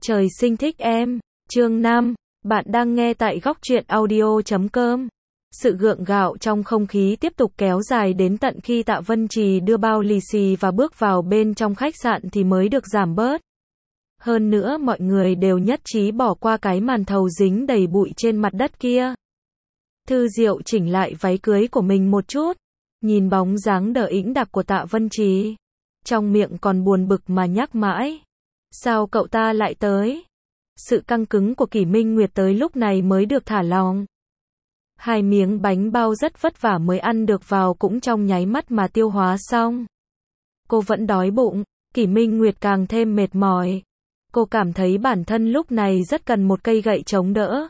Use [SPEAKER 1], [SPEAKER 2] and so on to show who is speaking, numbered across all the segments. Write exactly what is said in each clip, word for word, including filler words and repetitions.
[SPEAKER 1] Trời sinh thích em. Chương năm. Bạn đang nghe tại góc truyện audio chấm com. Sự gượng gạo trong không khí tiếp tục kéo dài đến tận khi Tạ Vân Trì đưa bao lì xì và bước vào bên trong khách sạn thì mới được giảm bớt. Hơn nữa mọi người đều nhất trí bỏ qua cái màn thầu dính đầy bụi trên mặt đất kia. Thư Diệu chỉnh lại váy cưới của mình một chút, nhìn bóng dáng đờ ĩnh đạc của Tạ Vân Trì, trong miệng còn buồn bực mà nhắc mãi. Sao cậu ta lại tới? Sự căng cứng của Kỷ Minh Nguyệt tới lúc này mới được thả lỏng. Hai miếng bánh bao rất vất vả mới ăn được vào cũng trong nháy mắt mà tiêu hóa xong. Cô vẫn đói bụng, Kỷ Minh Nguyệt càng thêm mệt mỏi. Cô cảm thấy bản thân lúc này rất cần một cây gậy chống đỡ.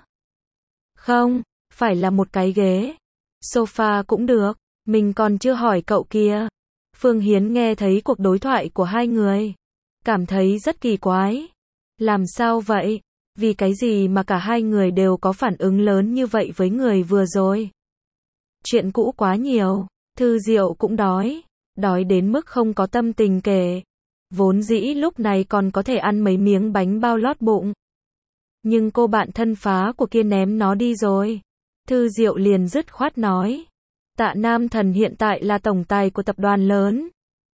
[SPEAKER 1] Không, phải là một cái ghế. Sofa cũng được, mình còn chưa hỏi cậu kia. Phương Hiến nghe thấy cuộc đối thoại của hai người, cảm thấy rất kỳ quái. Làm sao vậy? Vì cái gì mà cả hai người đều có phản ứng lớn như vậy với người vừa rồi? Chuyện cũ quá nhiều, Thư Diệu cũng đói, đói đến mức không có tâm tình kể. Vốn dĩ lúc này còn có thể ăn mấy miếng bánh bao lót bụng. Nhưng cô bạn thân phá của kia ném nó đi rồi. Thư Diệu liền dứt khoát nói. Tạ Nam Thần hiện tại là tổng tài của tập đoàn lớn.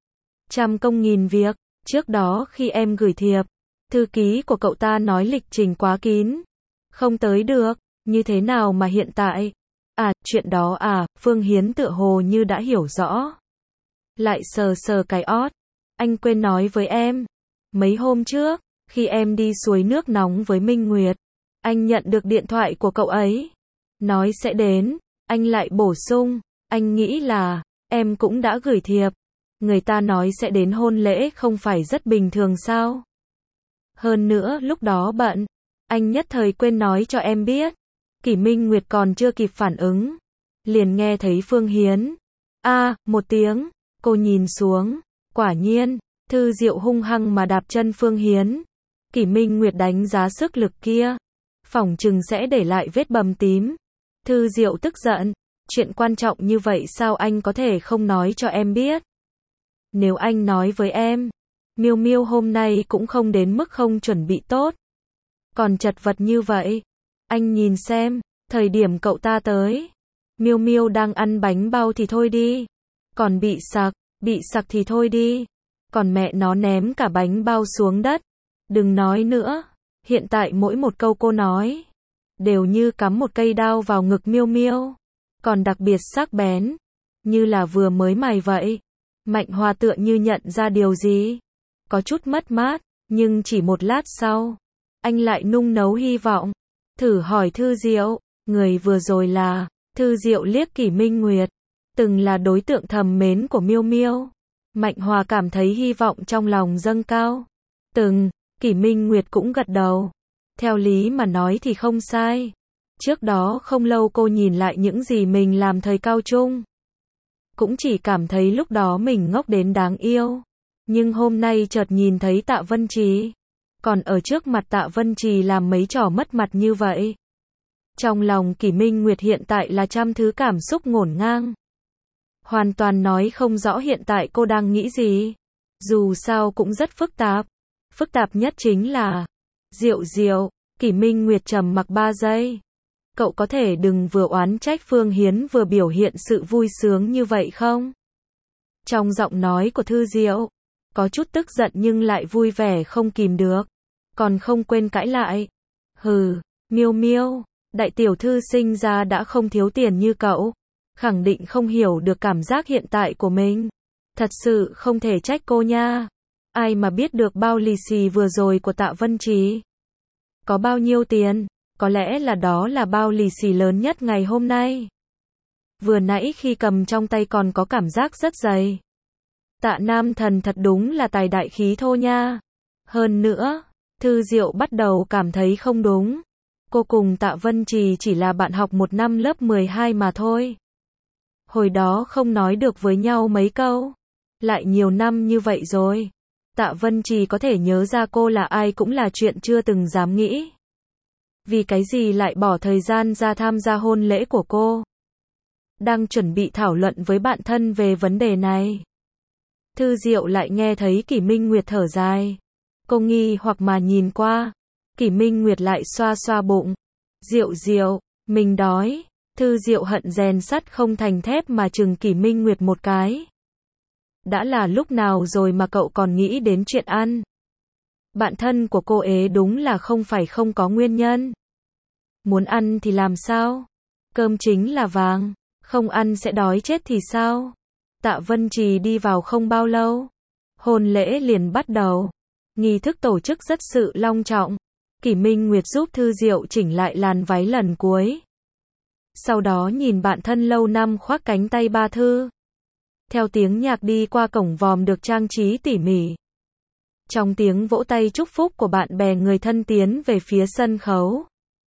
[SPEAKER 1] Trăm công nghìn việc, trước đó khi em gửi thiệp, thư ký của cậu ta nói lịch trình quá kín, không tới được, như thế nào mà hiện tại? À, chuyện đó à, Phương Hiến tựa hồ như đã hiểu rõ. Lại sờ sờ cái ót, anh quên nói với em, mấy hôm trước, khi em đi suối nước nóng với Minh Nguyệt, anh nhận được điện thoại của cậu ấy, nói sẽ đến, anh lại bổ sung, anh nghĩ là, em cũng đã gửi thiệp, người ta nói sẽ đến hôn lễ không phải rất bình thường sao? Hơn nữa lúc đó bận, anh nhất thời quên nói cho em biết. Kỷ Minh Nguyệt còn chưa kịp phản ứng, liền nghe thấy Phương Hiến. A, à, một tiếng, cô nhìn xuống, quả nhiên, Thư Diệu hung hăng mà đạp chân Phương Hiến. Kỷ Minh Nguyệt đánh giá sức lực kia, phỏng chừng sẽ để lại vết bầm tím. Thư Diệu tức giận, chuyện quan trọng như vậy sao anh có thể không nói cho em biết? Nếu anh nói với em, Miêu Miêu hôm nay cũng không đến mức không chuẩn bị tốt, còn chật vật như vậy. Anh nhìn xem, thời điểm cậu ta tới, Miêu Miêu đang ăn bánh bao thì thôi đi, còn bị sặc, bị sặc thì thôi đi, còn mẹ nó ném cả bánh bao xuống đất. Đừng nói nữa, hiện tại mỗi một câu cô nói đều như cắm một cây đao vào ngực Miêu Miêu, còn đặc biệt sắc bén, như là vừa mới mài vậy. Mạnh Hoa tựa như nhận ra điều gì, có chút mất mát, nhưng chỉ một lát sau, anh lại nung nấu hy vọng. Thử hỏi Thư Diệu, người vừa rồi là, Thư Diệu liếc Kỷ Minh Nguyệt, từng là đối tượng thầm mến của Miêu Miêu. Mạnh Hoa cảm thấy hy vọng trong lòng dâng cao. Từng, Kỷ Minh Nguyệt cũng gật đầu. Theo lý mà nói thì không sai. Trước đó không lâu cô nhìn lại những gì mình làm thời cao trung, cũng chỉ cảm thấy lúc đó mình ngốc đến đáng yêu. Nhưng hôm nay chợt nhìn thấy Tạ Vân Trì, còn ở trước mặt Tạ Vân Trì làm mấy trò mất mặt như vậy. Trong lòng Kỷ Minh Nguyệt hiện tại là trăm thứ cảm xúc ngổn ngang. Hoàn toàn nói không rõ hiện tại cô đang nghĩ gì. Dù sao cũng rất phức tạp. Phức tạp nhất chính là, Diệu Diệu, Kỷ Minh Nguyệt trầm mặc ba giây. Cậu có thể đừng vừa oán trách Phương Hiến vừa biểu hiện sự vui sướng như vậy không? Trong giọng nói của Thư Diệu, có chút tức giận nhưng lại vui vẻ không kìm được, còn không quên cãi lại. Hừ, Miêu Miêu, đại tiểu thư sinh ra đã không thiếu tiền như cậu, khẳng định không hiểu được cảm giác hiện tại của mình. Thật sự không thể trách cô nha. Ai mà biết được bao lì xì vừa rồi của Tạ Vân Trì có bao nhiêu tiền, có lẽ là đó là bao lì xì lớn nhất ngày hôm nay. Vừa nãy khi cầm trong tay còn có cảm giác rất dày. Tạ Nam Thần thật đúng là tài đại khí thô nha. Hơn nữa, Thư Diệu bắt đầu cảm thấy không đúng. Cô cùng Tạ Vân Trì chỉ là bạn học một năm lớp mười hai mà thôi. Hồi đó không nói được với nhau mấy câu. Lại nhiều năm như vậy rồi. Tạ Vân Trì có thể nhớ ra cô là ai cũng là chuyện chưa từng dám nghĩ. Vì cái gì lại bỏ thời gian ra tham gia hôn lễ của cô? Đang chuẩn bị thảo luận với bạn thân về vấn đề này, Thư Diệu lại nghe thấy Kỷ Minh Nguyệt thở dài. Cô nghi hoặc mà nhìn qua, Kỷ Minh Nguyệt lại xoa xoa bụng. Diệu Diệu, mình đói. Thư Diệu hận rèn sắt không thành thép mà chừng Kỷ Minh Nguyệt một cái. Đã là lúc nào rồi mà cậu còn nghĩ đến chuyện ăn? Bạn thân của cô ấy đúng là không phải không có nguyên nhân. Muốn ăn thì làm sao? Cơm chính là vàng, không ăn sẽ đói chết thì sao? Tạ Vân Trì đi vào không bao lâu, hôn lễ liền bắt đầu. Nghi thức tổ chức rất sự long trọng. Kỷ Minh Nguyệt giúp Thư Diệu chỉnh lại làn váy lần cuối. Sau đó nhìn bạn thân lâu năm khoác cánh tay ba Thư. Theo tiếng nhạc đi qua cổng vòm được trang trí tỉ mỉ. Trong tiếng vỗ tay chúc phúc của bạn bè người thân tiến về phía sân khấu.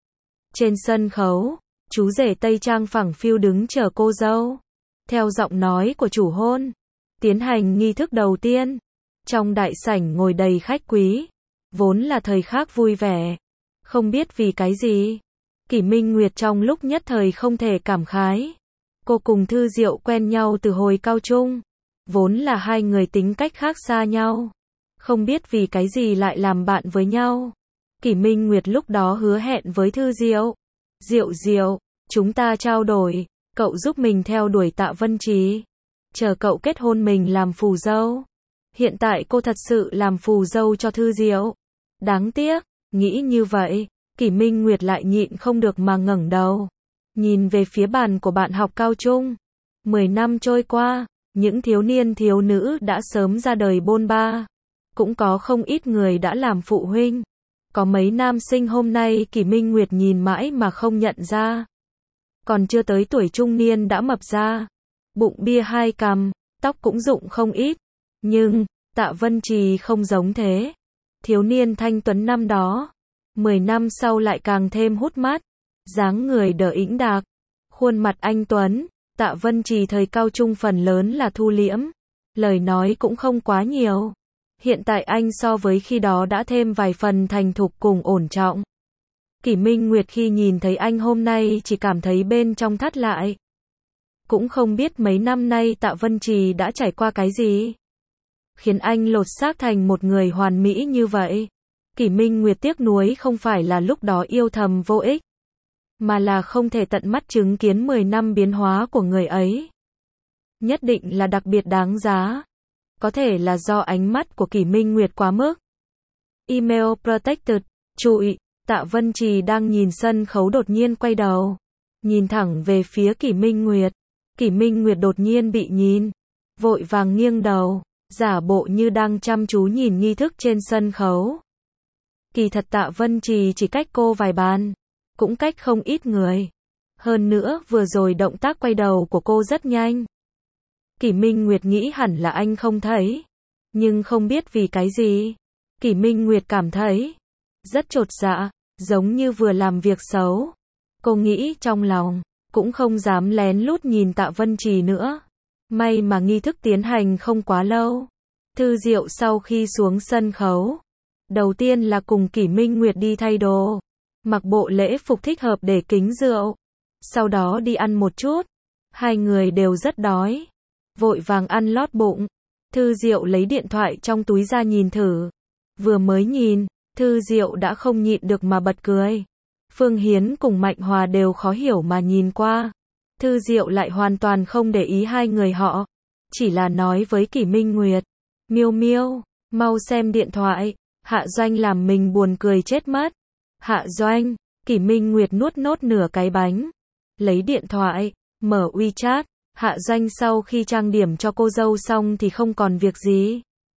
[SPEAKER 1] Trên sân khấu, chú rể Tây Trang phẳng phiu đứng chờ cô dâu. Theo giọng nói của chủ hôn, tiến hành nghi thức đầu tiên. Trong đại sảnh ngồi đầy khách quý. Vốn là thời khắc vui vẻ. Không biết vì cái gì. Kỷ Minh Nguyệt trong lúc nhất thời không thể cảm khái. Cô cùng Thư Diệu quen nhau từ hồi cao trung. Vốn là hai người tính cách khác xa nhau. Không biết vì cái gì lại làm bạn với nhau. Kỷ Minh Nguyệt lúc đó hứa hẹn với Thư Diệu. Diệu Diệu, chúng ta trao đổi. Cậu giúp mình theo đuổi Tạ Vân Trì. Chờ cậu kết hôn mình làm phù dâu. Hiện tại cô thật sự làm phù dâu cho Thư Diệu. Đáng tiếc, nghĩ như vậy, Kỷ Minh Nguyệt lại nhịn không được mà ngẩng đầu. Nhìn về phía bàn của bạn học cao trung. Mười năm trôi qua, những thiếu niên thiếu nữ đã sớm ra đời bôn ba. Cũng có không ít người đã làm phụ huynh. Có mấy nam sinh hôm nay Kỷ Minh Nguyệt nhìn mãi mà không nhận ra. Còn chưa tới tuổi trung niên đã mập ra. Bụng bia hai cằm, tóc cũng rụng không ít. Nhưng, Tạ Vân Trì không giống thế. Thiếu niên thanh tuấn năm đó. Mười năm sau lại càng thêm hút mắt. Dáng người đờ ĩnh đạc. Khuôn mặt anh tuấn. Tạ Vân Trì thời cao trung phần lớn là thu liễm. Lời nói cũng không quá nhiều. Hiện tại anh so với khi đó đã thêm vài phần thành thục cùng ổn trọng. Kỷ Minh Nguyệt khi nhìn thấy anh hôm nay chỉ cảm thấy bên trong thắt lại. Cũng không biết mấy năm nay Tạ Vân Trì đã trải qua cái gì. Khiến anh lột xác thành một người hoàn mỹ như vậy. Kỷ Minh Nguyệt tiếc nuối không phải là lúc đó yêu thầm vô ích. Mà là không thể tận mắt chứng kiến mười năm biến hóa của người ấy. Nhất định là đặc biệt đáng giá. Có thể là do ánh mắt của Kỷ Minh Nguyệt quá mức. Email protected. Trụi. Tạ Vân Trì đang nhìn sân khấu đột nhiên quay đầu. Nhìn thẳng về phía Kỷ Minh Nguyệt. Kỷ Minh Nguyệt đột nhiên bị nhìn. Vội vàng nghiêng đầu. Giả bộ như đang chăm chú nhìn nghi thức trên sân khấu. Kỳ thật Tạ Vân Trì chỉ cách cô vài bàn. Cũng cách không ít người. Hơn nữa vừa rồi động tác quay đầu của cô rất nhanh. Kỷ Minh Nguyệt nghĩ hẳn là anh không thấy. Nhưng không biết vì cái gì. Kỷ Minh Nguyệt cảm thấy rất chột dạ, giống như vừa làm việc xấu. Cô nghĩ trong lòng, cũng không dám lén lút nhìn Tạ Vân Trì nữa. May mà nghi thức tiến hành không quá lâu. Thư Diệu sau khi xuống sân khấu. Đầu tiên là cùng Kỷ Minh Nguyệt đi thay đồ. Mặc bộ lễ phục thích hợp để kính rượu. Sau đó đi ăn một chút. Hai người đều rất đói. Vội vàng ăn lót bụng. Thư Diệu lấy điện thoại trong túi ra nhìn thử. Vừa mới nhìn, Thư Diệu đã không nhịn được mà bật cười. Phương Hiến cùng Mạnh Hòa đều khó hiểu mà nhìn qua. Thư Diệu lại hoàn toàn không để ý hai người họ. Chỉ là nói với Kỷ Minh Nguyệt. Miêu Miêu, mau xem điện thoại. Hạ Doanh làm mình buồn cười chết mất. Hạ Doanh, Kỷ Minh Nguyệt nuốt nốt nửa cái bánh. Lấy điện thoại, mở WeChat. Hạ Doanh sau khi trang điểm cho cô dâu xong thì không còn việc gì.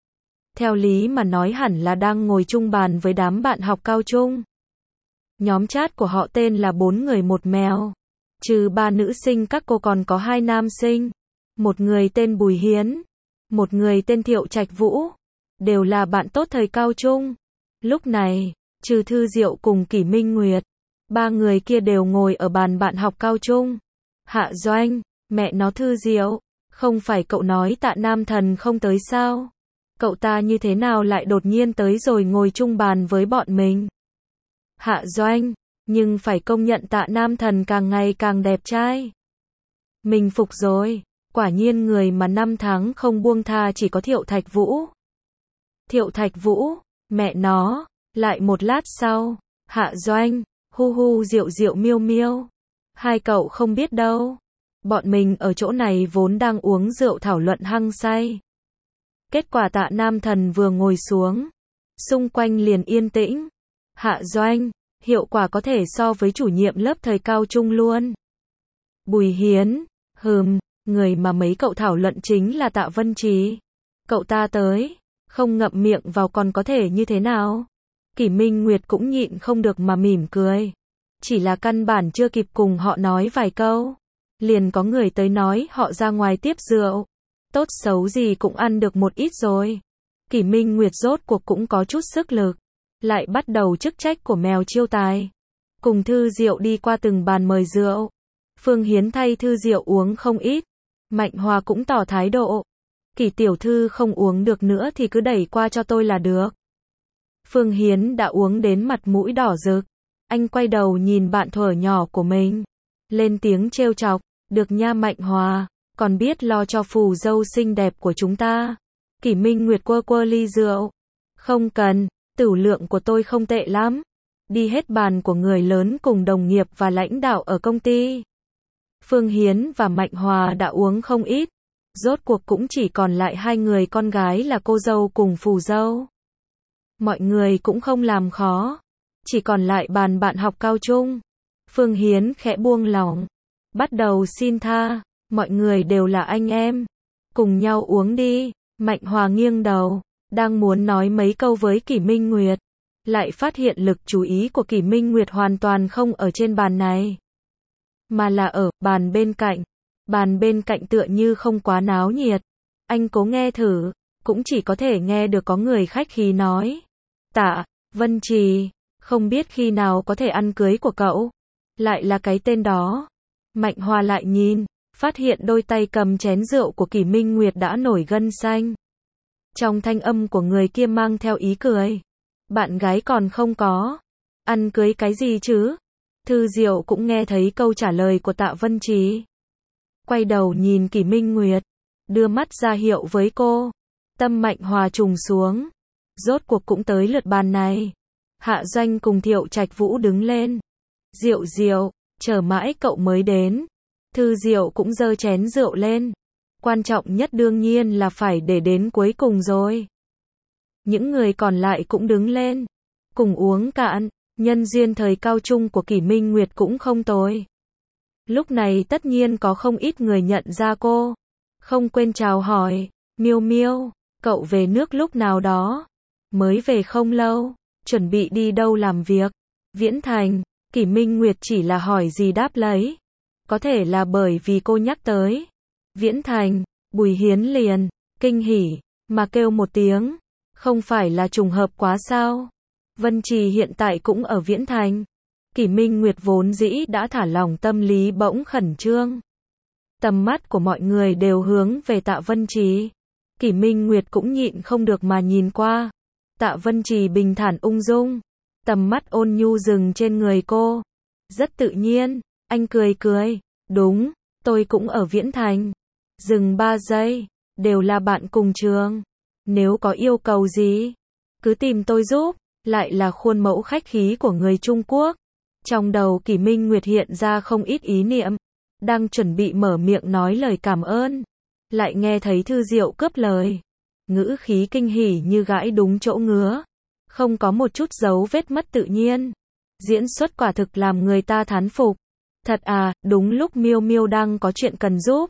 [SPEAKER 1] Theo lý mà nói hẳn là đang ngồi chung bàn với đám bạn học cao trung. Nhóm chat của họ tên là bốn người một mèo. Trừ ba nữ sinh các cô còn có hai nam sinh. Một người tên Bùi Hiến. Một người tên Thiệu Trạch Vũ. Đều là bạn tốt thời cao trung. Lúc này, trừ Thư Diệu cùng Kỷ Minh Nguyệt. Ba người kia đều ngồi ở bàn bạn học cao trung. Hạ Doanh, mẹ nó Thư Diệu. Không phải cậu nói Tạ Nam Thần không tới sao? Cậu ta như thế nào lại đột nhiên tới rồi ngồi chung bàn với bọn mình? Hạ Doanh, nhưng phải công nhận Tạ Nam Thần càng ngày càng đẹp trai. Mình phục rồi, quả nhiên người mà năm tháng không buông tha chỉ có Thiệu Thạch Vũ. Thiệu Thạch Vũ, mẹ nó, lại một lát sau, Hạ Doanh, hu hu Diệu Diệu Miêu Miêu. Hai cậu không biết đâu. Bọn mình ở chỗ này vốn đang uống rượu thảo luận hăng say. Kết quả Tạ Nam Thần vừa ngồi xuống, xung quanh liền yên tĩnh. Hạ Doanh, hiệu quả có thể so với chủ nhiệm lớp thời cao trung luôn. Bùi Hiến, hừm, người mà mấy cậu thảo luận chính là Tạ Vân Trì. Cậu ta tới, không ngậm miệng vào còn có thể như thế nào? Kỷ Minh Nguyệt cũng nhịn không được mà mỉm cười. Chỉ là căn bản chưa kịp cùng họ nói vài câu, liền có người tới nói họ ra ngoài tiếp rượu. Tốt xấu gì cũng ăn được một ít rồi. Kỷ Minh Nguyệt rốt cuộc cũng có chút sức lực, lại bắt đầu chức trách của mèo chiêu tài. Cùng Thư Diệu đi qua từng bàn mời rượu. Phương Hiến thay Thư Diệu uống không ít. Mạnh Hòa cũng tỏ thái độ. Kỷ tiểu thư không uống được nữa thì cứ đẩy qua cho tôi là được. Phương Hiến đã uống đến mặt mũi đỏ rực. Anh quay đầu nhìn bạn thuở nhỏ của mình, lên tiếng trêu chọc, được nha Mạnh Hòa, còn biết lo cho phù dâu xinh đẹp của chúng ta. Kỷ Minh Nguyệt quơ quơ ly rượu. Không cần, tửu lượng của tôi không tệ lắm. Đi hết bàn của người lớn cùng đồng nghiệp và lãnh đạo ở công ty. Phương Hiến và Mạnh Hòa đã uống không ít. Rốt cuộc cũng chỉ còn lại hai người con gái là cô dâu cùng phù dâu. Mọi người cũng không làm khó. Chỉ còn lại bàn bạn học cao trung. Phương Hiến khẽ buông lỏng. Bắt đầu xin tha. Mọi người đều là anh em. Cùng nhau uống đi. Mạnh Hòa nghiêng đầu. Đang muốn nói mấy câu với Kỷ Minh Nguyệt. Lại phát hiện lực chú ý của Kỷ Minh Nguyệt hoàn toàn không ở trên bàn này. Mà là ở bàn bên cạnh. Bàn bên cạnh tựa như không quá náo nhiệt. Anh cố nghe thử. Cũng chỉ có thể nghe được có người khách khí nói. Tạ Vân Trì, không biết khi nào có thể ăn cưới của cậu. Lại là cái tên đó. Mạnh Hòa lại nhìn, phát hiện đôi tay cầm chén rượu của Kỷ Minh Nguyệt đã nổi gân xanh. Trong thanh âm của người kia mang theo ý cười. Bạn gái còn không có. Ăn cưới cái gì chứ? Thư Diệu cũng nghe thấy câu trả lời của Tạ Vân Trì. Quay đầu nhìn Kỷ Minh Nguyệt, đưa mắt ra hiệu với cô. Tâm Mạnh Hòa trùng xuống. Rốt cuộc cũng tới lượt bàn này. Hạ Doanh cùng Thiệu Trạch Vũ đứng lên. Diệu Diệu, chờ mãi cậu mới đến. Thư Diệu cũng giơ chén rượu lên. Quan trọng nhất đương nhiên là phải để đến cuối cùng rồi. Những người còn lại cũng đứng lên. Cùng uống cạn. Nhân duyên thời cao trung của Kỷ Minh Nguyệt cũng không tồi. Lúc này tất nhiên có không ít người nhận ra cô. Không quên chào hỏi. Miêu Miêu, cậu về nước lúc nào đó? Mới về không lâu. Chuẩn bị đi đâu làm việc? Viễn Thành. Kỷ Minh Nguyệt chỉ là hỏi gì đáp lấy. Có thể là bởi vì cô nhắc tới Viễn Thành. Bùi Hiến liền kinh hỉ mà kêu một tiếng. Không phải là trùng hợp quá sao? Vân Trì hiện tại cũng ở Viễn Thành. Kỷ Minh Nguyệt vốn dĩ đã thả lỏng tâm lý bỗng khẩn trương. Tầm mắt của mọi người đều hướng về Tạ Vân Trì. Kỷ Minh Nguyệt cũng nhịn không được mà nhìn qua. Tạ Vân Trì bình thản ung dung. Tầm mắt ôn nhu dừng trên người cô. Rất tự nhiên, anh cười cười. Đúng, tôi cũng ở Viễn Thành. Dừng ba giây, đều là bạn cùng trường. Nếu có yêu cầu gì, cứ tìm tôi giúp. Lại là khuôn mẫu khách khí của người Trung Quốc. Trong đầu Kỷ Minh Nguyệt hiện ra không ít ý niệm. Đang chuẩn bị mở miệng nói lời cảm ơn. Lại nghe thấy Thư Diệu cướp lời. Ngữ khí kinh hỉ như gãi đúng chỗ ngứa. Không có một chút dấu vết mất tự nhiên. Diễn xuất quả thực làm người ta thán phục. Thật à, đúng lúc Miêu Miêu đang có chuyện cần giúp.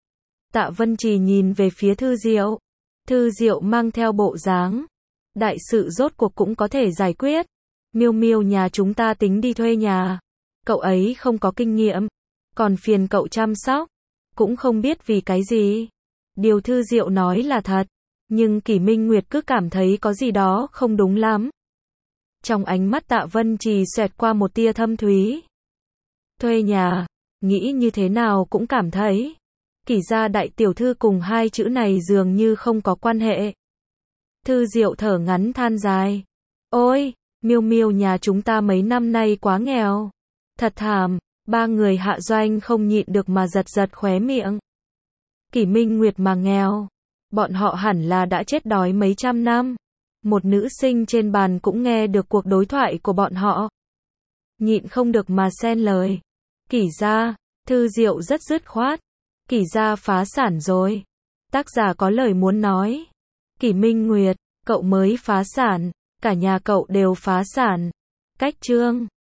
[SPEAKER 1] Tạ Vân Trì nhìn về phía Thư Diệu. Thư Diệu mang theo bộ dáng. Đại sự rốt cuộc cũng có thể giải quyết. Miêu Miêu nhà chúng ta tính đi thuê nhà. Cậu ấy không có kinh nghiệm. Còn phiền cậu chăm sóc. Cũng không biết vì cái gì. Điều Thư Diệu nói là thật. Nhưng Kỷ Minh Nguyệt cứ cảm thấy có gì đó không đúng lắm. Trong ánh mắt Tạ Vân Trì xẹt qua một tia thâm thúy. Thuê nhà. Nghĩ như thế nào cũng cảm thấy. Kỷ gia đại tiểu thư cùng hai chữ này dường như không có quan hệ. Thư Diệu thở ngắn than dài. Ôi, Miêu Miêu nhà chúng ta mấy năm nay quá nghèo. Thật thảm, ba người Hạ Doanh không nhịn được mà giật giật khóe miệng. Kỷ Minh Nguyệt mà nghèo. Bọn họ hẳn là đã chết đói mấy trăm năm. Một nữ sinh trên bàn cũng nghe được cuộc đối thoại của bọn họ. nhịn không được mà xen lời. Kỷ gia, Thư Diệu rất dứt khoát. Kỷ gia phá sản rồi. Tác giả có lời muốn nói. Kỷ Minh Nguyệt, cậu mới phá sản, cả nhà cậu đều phá sản. Cách chương